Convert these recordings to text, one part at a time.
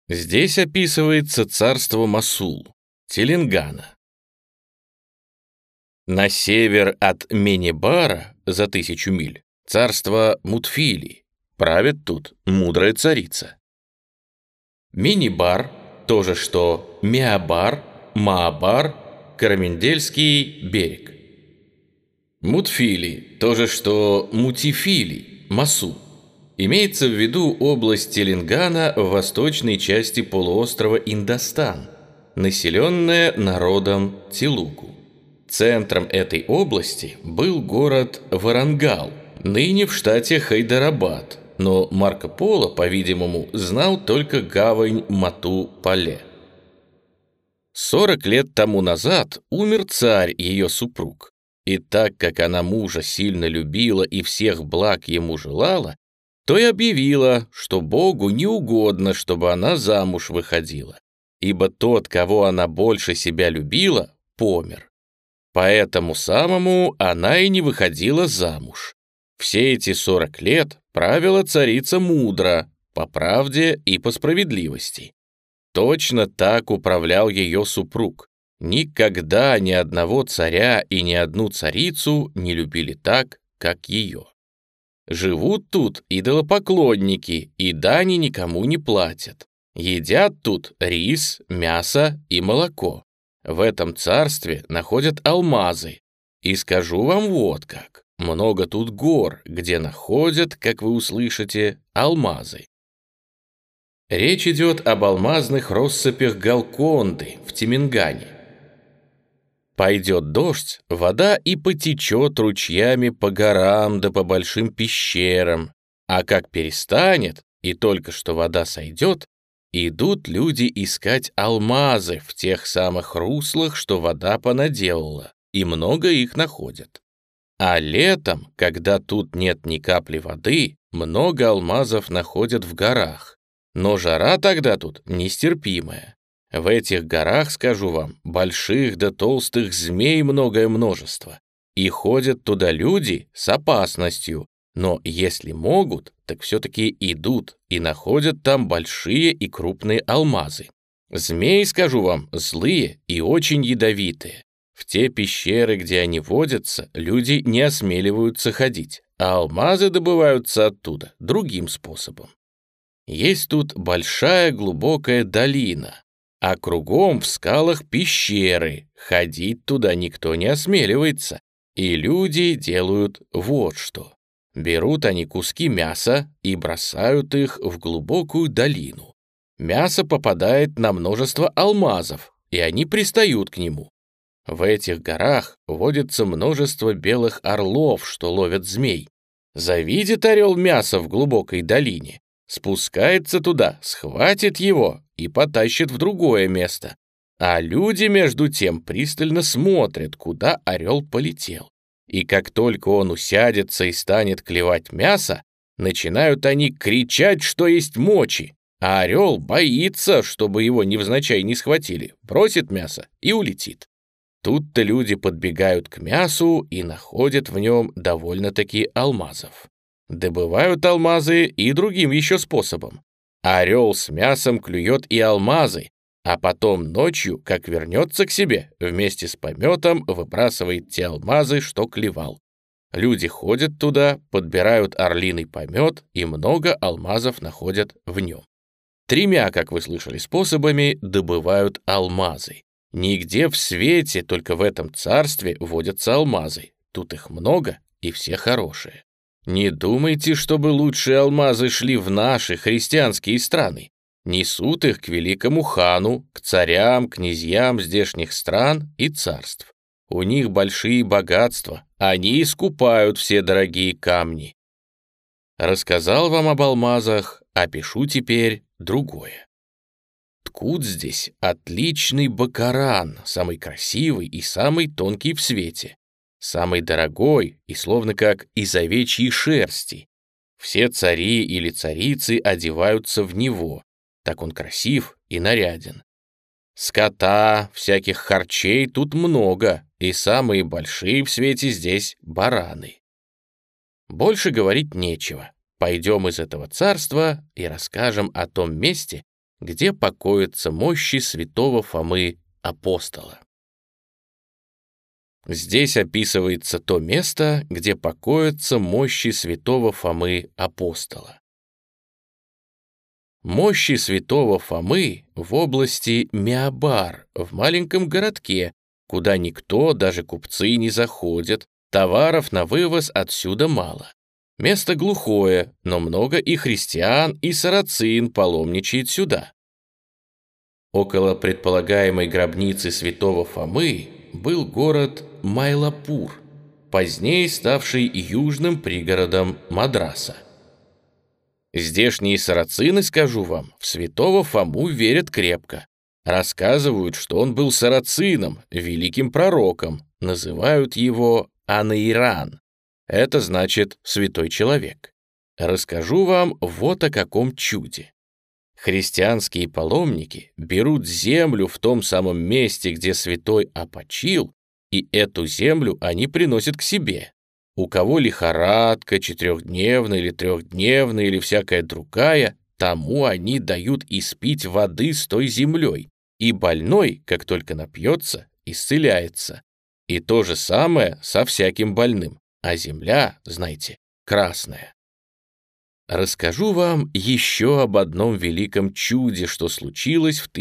Здесь описывается царство Масул, Теленгана. На север от Менебара, за 1000 миль, царство Мутфили. Правит тут мудрая царица. Менебар, то же что Миабар, Маабар, Карамендельский берег. Мутфили, то же что Мутифили, Масу. Имеется в виду область Теленгана в восточной части полуострова Индостан, населенная народом Телугу. Центром этой области был город Варангал, ныне в штате Хайдарабад, но Марко Поло, по-видимому, знал только гавань Мату-Пале. 40 лет тому назад умер царь, ее супруг, и так как она мужа сильно любила и всех благ ему желала, то и объявила, что Богу не угодно, чтобы она замуж выходила, ибо тот, кого она больше себя любила, помер. Поэтому самому она и не выходила замуж. Все эти 40 лет правила царица мудро, по правде и по справедливости. Точно так управлял ее супруг. Никогда ни одного царя и ни одну царицу не любили так, как ее. Живут тут идолопоклонники, и дани никому не платят. Едят тут рис, мясо и молоко. В этом царстве находят алмазы. И скажу вам вот как. Много тут гор, где находят, как вы услышите, алмазы. Речь идет об алмазных россыпях Галконды в Теменгане. Пойдет дождь, вода и потечет ручьями по горам да по большим пещерам, а как перестанет, и только что вода сойдет, идут люди искать алмазы в тех самых руслах, что вода понаделала, и много их находят. А летом, когда тут нет ни капли воды, много алмазов находят в горах, но жара тогда тут нестерпимая. В этих горах, скажу вам, больших да толстых змей многое множество. И ходят туда люди с опасностью, но если могут, так все-таки идут и находят там большие и крупные алмазы. Змеи, скажу вам, злые и очень ядовитые. В те пещеры, где они водятся, люди не осмеливаются ходить, а алмазы добываются оттуда другим способом. Есть тут большая глубокая долина, а кругом в скалах пещеры, ходить туда никто не осмеливается, и люди делают вот что. Берут они куски мяса и бросают их в глубокую долину. Мясо попадает на множество алмазов, и они пристают к нему. В этих горах водится множество белых орлов, что ловят змей. Завидит орел мясо в глубокой долине, спускается туда, схватит его и потащит в другое место. А люди, между тем, пристально смотрят, куда орел полетел. И как только он усядется и станет клевать мясо, начинают они кричать, что есть мочи, а орел боится, чтобы его невзначай не схватили, бросит мясо и улетит. Тут-то люди подбегают к мясу и находят в нем довольно-таки алмазов. Добывают алмазы и другим еще способом. Орел с мясом клюет и алмазы, а потом ночью, как вернется к себе, вместе с пометом выбрасывает те алмазы, что клевал. Люди ходят туда, подбирают орлиный помет и много алмазов находят в нем. 3, как вы слышали, способами добывают алмазы. Нигде в свете, только в этом царстве водятся алмазы. Тут их много и все хорошие. Не думайте, чтобы лучшие алмазы шли в наши христианские страны. Несут их к великому хану, к царям, князьям здешних стран и царств. У них большие богатства, они искупают все дорогие камни. Рассказал вам об алмазах, опишу теперь другое. Ткут здесь отличный бакаран, самый красивый и самый тонкий в свете, самый дорогой и словно как из овечьей шерсти. Все цари или царицы одеваются в него, так он красив и наряден. Скота, всяких харчей тут много, и самые большие в свете здесь бараны. Больше говорить нечего. Пойдем из этого царства и расскажем о том месте, где покоятся мощи святого Фомы Апостола. Здесь описывается то место, где покоятся мощи святого Фомы Апостола. Мощи святого Фомы в области Миабар, в маленьком городке, куда никто, даже купцы, не заходят, товаров на вывоз отсюда мало. Место глухое, но много и христиан, и сарацин паломничает сюда. Около предполагаемой гробницы святого Фомы был город Майлапур, позднее ставший южным пригородом Мадраса. Здешние сарацины, скажу вам, в святого Фому верят крепко. Рассказывают, что он был сарацином, великим пророком, называют его Анаиран. Это значит «святой человек». Расскажу вам вот о каком чуде. Христианские паломники берут землю в том самом месте, где святой опочил, и эту землю они приносят к себе. У кого лихорадка, 4-дневная или 3-дневная или всякая другая, тому они дают испить воды с той землей, и больной, как только напьется, исцеляется. И то же самое со всяким больным, а земля, знаете, красная. Расскажу вам еще об одном великом чуде, что случилось в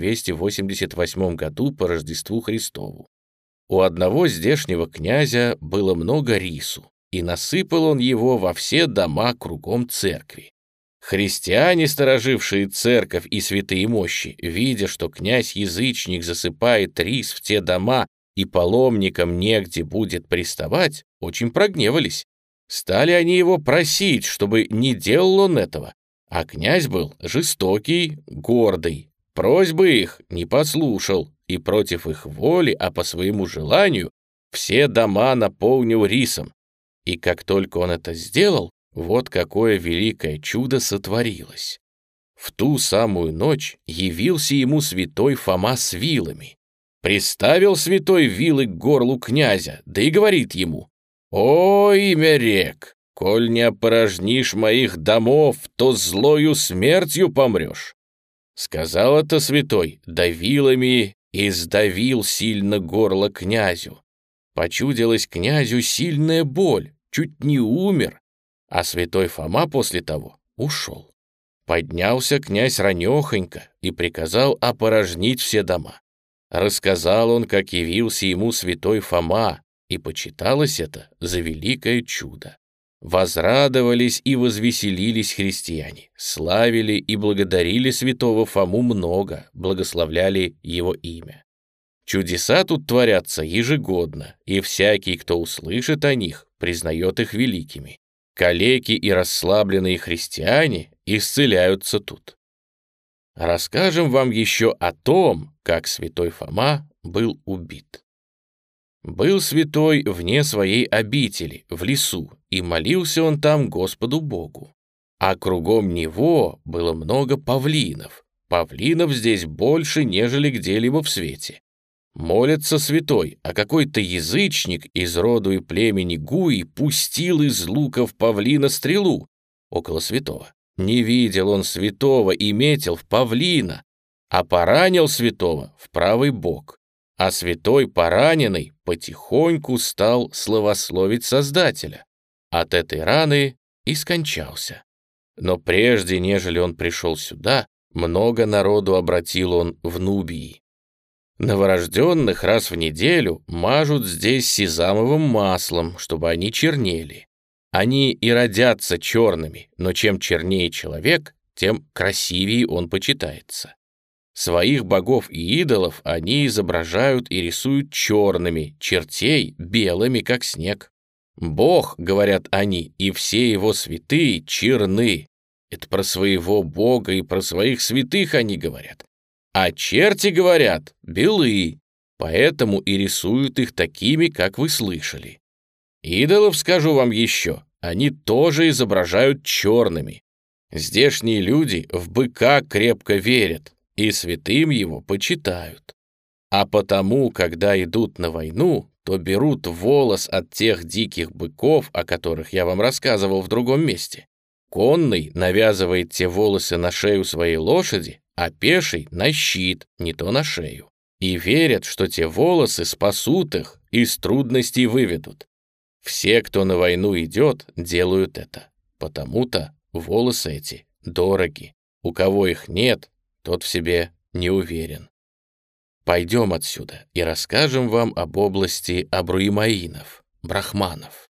1288 году по Рождеству Христову. У одного здешнего князя было много рису, и насыпал он его во все дома кругом церкви. Христиане, сторожившие церковь и святые мощи, видя, что князь-язычник засыпает рис в те дома и паломникам негде будет приставать, очень прогневались. Стали они его просить, чтобы не делал он этого, а князь был жестокий, гордый, просьбы их не послушал, и против их воли, а по своему желанию, все дома наполнил рисом. И как только он это сделал, вот какое великое чудо сотворилось. В ту самую ночь явился ему святой Фома с вилами. Приставил святой вилы к горлу князя, да и говорит ему: «О, имя рек, коль не опорожнишь моих домов, то злою смертью помрешь». Сказал это святой, да вилами и сдавил сильно горло князю. Почудилась князю сильная боль, чуть не умер, а святой Фома после того ушел. Поднялся князь ранехонько и приказал опорожнить все дома. Рассказал он, как явился ему святой Фома, и почиталось это за великое чудо. Возрадовались и возвеселились христиане, славили и благодарили святого Фому много, благословляли его имя. Чудеса тут творятся ежегодно, и всякий, кто услышит о них, признает их великими. Калеки и расслабленные христиане исцеляются тут. Расскажем вам еще о том, как святой Фома был убит. Был святой вне своей обители, в лесу, и молился он там Господу Богу. А кругом него было много павлинов. Павлинов здесь больше, нежели где-либо в свете. Молится святой, а какой-то язычник из роду и племени Гуи пустил из луков павлина стрелу около святого. Не видел он святого и метил в павлина, а поранил святого в правый бок. А святой пораненный потихоньку стал славословить Создателя. От этой раны и скончался. Но прежде, нежели он пришел сюда, много народу обратил он в Нубии. Новорожденных раз в неделю мажут здесь сезамовым маслом, чтобы они чернели. Они и родятся черными, но чем чернее человек, тем красивее он почитается. Своих богов и идолов они изображают и рисуют черными, чертей белыми, как снег. Бог, говорят они, и все его святые черны. Это про своего Бога и про своих святых они говорят. А черти говорят белые, поэтому и рисуют их такими, как вы слышали. Идолов, скажу вам еще, они тоже изображают черными. Здешние люди в быка крепко верят и святым его почитают. А потому, когда идут на войну, то берут волос от тех диких быков, о которых я вам рассказывал в другом месте, Конный навязывает те волосы на шею своей лошади, а пеший — на щит, не то на шею. И верят, что те волосы спасут их, из трудностей выведут. Все, кто на войну идет, делают это. Потому-то волосы эти дороги. У кого их нет, тот в себе не уверен. Пойдем отсюда и расскажем вам об области абруимаинов, брахманов.